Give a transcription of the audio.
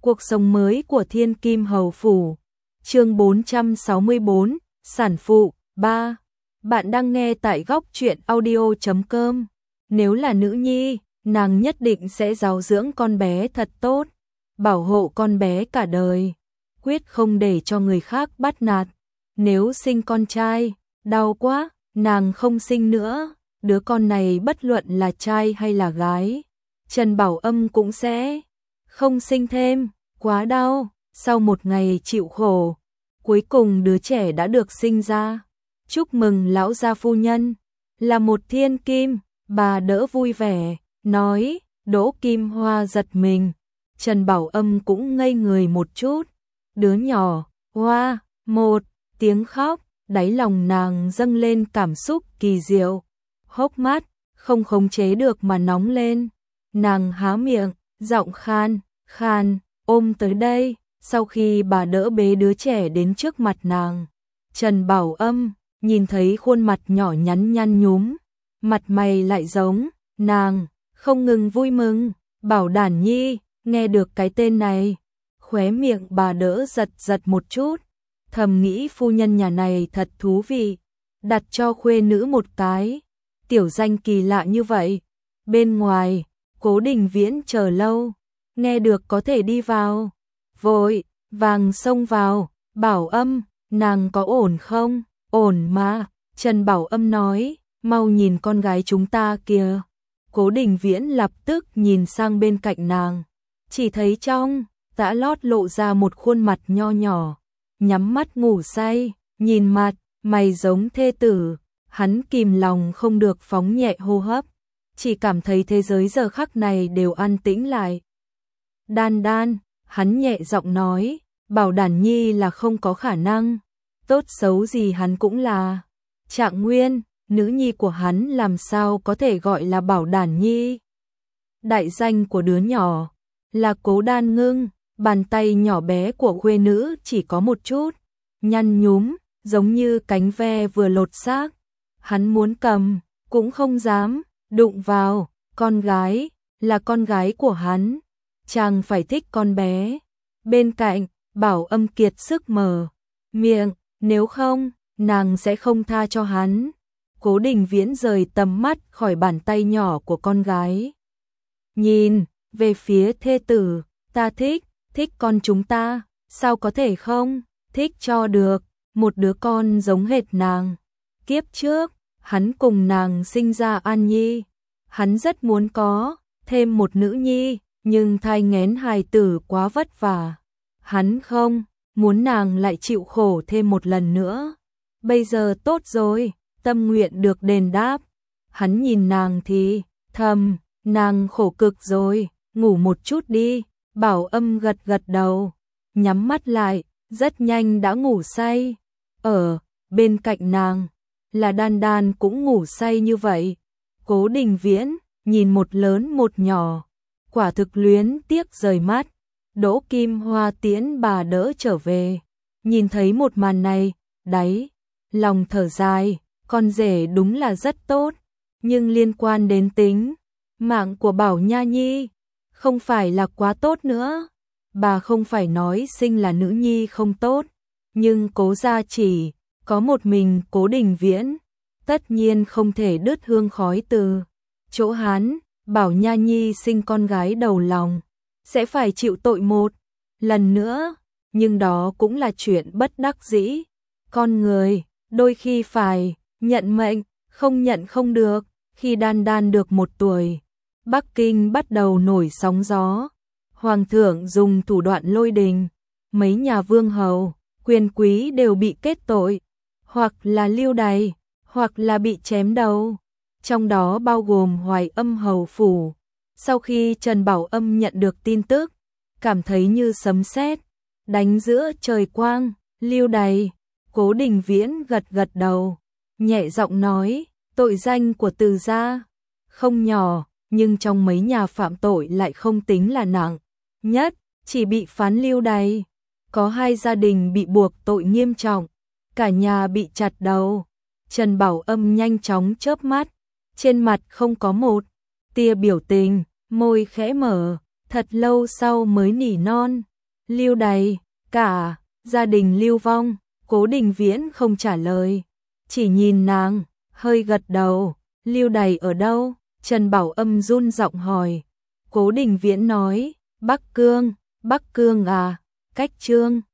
Cuộc sống mới của Thiên Kim Hầu Phủ. Chương 464, Sản phụ 3. Bạn đang nghe tại góc truyện audio.com. Nếu là nữ nhi, nàng nhất định sẽ giáo dưỡng con bé thật tốt, bảo hộ con bé cả đời, quyết không để cho người khác bắt nạt. Nếu sinh con trai, đau quá, nàng không sinh nữa, đứa con này bất luận là trai hay là gái, Trần Bảo Âm cũng sẽ không sinh thêm, quá đau. Sau một ngày chịu khổ, cuối cùng đứa trẻ đã được sinh ra. Chúc mừng lão gia phu nhân, là một thiên kim, bà đỡ vui vẻ, nói. Đỗ Kim Hoa giật mình, Trần Bảo Âm cũng ngây người một chút. Đứa nhỏ, hoa, một tiếng khóc, đáy lòng nàng dâng lên cảm xúc kỳ diệu, hốc mắt không khống chế được mà nóng lên. Nàng há miệng, giọng khan, ôm tới đây. Sau khi bà đỡ bế đứa trẻ đến trước mặt nàng, Trần Bảo Âm nhìn thấy khuôn mặt nhỏ nhắn nhăn nhúm, mặt mày lại giống nàng, không ngừng vui mừng. Bảo Đản Nhi, nghe được cái tên này, khóe miệng bà đỡ giật một chút, thầm nghĩ phu nhân nhà này thật thú vị, đặt cho khuê nữ một cái tiểu danh kỳ lạ như vậy. Bên ngoài, Cố Đình Viễn chờ lâu, nghe được có thể đi vào, vội vàng xông vào. Bảo Âm, nàng có ổn không? Ổn mà, Trần Bảo Âm nói, mau nhìn con gái chúng ta kìa. Cố Đình Viễn lập tức nhìn sang bên cạnh nàng, chỉ thấy trong tã lót lộ ra một khuôn mặt nho nhỏ, nhắm mắt ngủ say, nhìn mặt mày giống thê tử. Hắn kìm lòng không được phóng nhẹ hô hấp, chỉ cảm thấy thế giới giờ khắc này đều an tĩnh lại. Đan Đan, hắn nhẹ giọng nói, Bảo Đản Nhi là không có khả năng, tốt xấu gì hắn cũng là Trạng Nguyên, nữ nhi của hắn làm sao có thể gọi là Bảo Đản Nhi. Đại danh của đứa nhỏ là Cố Đan Ngưng. Bàn tay nhỏ bé của khuê nữ chỉ có một chút nhăn nhúm, giống như cánh ve vừa lột xác. Hắn muốn cầm, cũng không dám đụng vào. Con gái, là con gái của hắn, chàng phải thích con bé. Bên cạnh, Bảo Âm kiệt sức mở miệng, nếu không, nàng sẽ không tha cho hắn. Cố Đình Viễn rời tầm mắt khỏi bàn tay nhỏ của con gái, nhìn về phía thê tử. Ta thích con chúng ta, sao có thể không thích cho được một đứa con giống hệt nàng. Kiếp trước, hắn cùng nàng sinh ra An Nhi, hắn rất muốn có thêm một nữ nhi, nhưng thai nghén hài tử quá vất vả, hắn không muốn nàng lại chịu khổ thêm một lần nữa. Bây giờ tốt rồi, tâm nguyện được đền đáp. Hắn nhìn nàng thì thầm, nàng khổ cực rồi, ngủ một chút đi. Bảo Âm gật đầu, nhắm mắt lại, rất nhanh đã ngủ say. Ở bên cạnh nàng là Đan Đan cũng ngủ say như vậy. Cố Đình Viễn nhìn một lớn một nhỏ, quả thực luyến tiếc rời mắt. Đỗ Kim Hoa tiễn bà đỡ trở về, nhìn thấy một màn này, đáy lòng thở dài, con rể đúng là rất tốt, nhưng liên quan đến tính mạng của Bảo Nha Nhi, không phải là quá tốt nữa. Bà không phải nói sinh là nữ nhi không tốt, nhưng Cố gia chỉ có một mình Cố Đình Viễn, tất nhiên không thể đứt hương khói từ chỗ hắn. Bảo Nha Nhi sinh con gái đầu lòng, sẽ phải chịu tội một lần nữa, nhưng đó cũng là chuyện bất đắc dĩ. Con người đôi khi phải nhận mệnh, không nhận không được. Khi Đan Đan được 1 tuổi, Bắc Kinh bắt đầu nổi sóng gió. Hoàng thượng dùng thủ đoạn lôi đình, mấy nhà vương hầu, quyền quý đều bị kết tội, hoặc là lưu đày, hoặc là bị chém đầu, trong đó bao gồm Hoài Âm hầu phủ. Sau khi Trần Bảo Âm nhận được tin tức, cảm thấy như sấm sét đánh giữa trời quang. Lưu đày. Cố Đình Viễn gật đầu, nhẹ giọng nói, tội danh của Từ gia không nhỏ, nhưng trong mấy nhà phạm tội lại không tính là nặng nhất, chỉ bị phán lưu đày. Có 2 gia đình bị buộc tội nghiêm trọng, cả nhà bị chặt đầu. Trần Bảo Âm nhanh chóng chớp mắt, trên mặt không có một tia biểu tình, môi khẽ mở, thật lâu sau mới nỉ non, Lưu Đày, cả gia đình Lưu vong. Cố Đình Viễn không trả lời, chỉ nhìn nàng, hơi gật đầu. Lưu Đày ở đâu? Trần Bảo Âm run giọng hỏi. Cố Đình Viễn nói, Bắc Cương à, cách Trương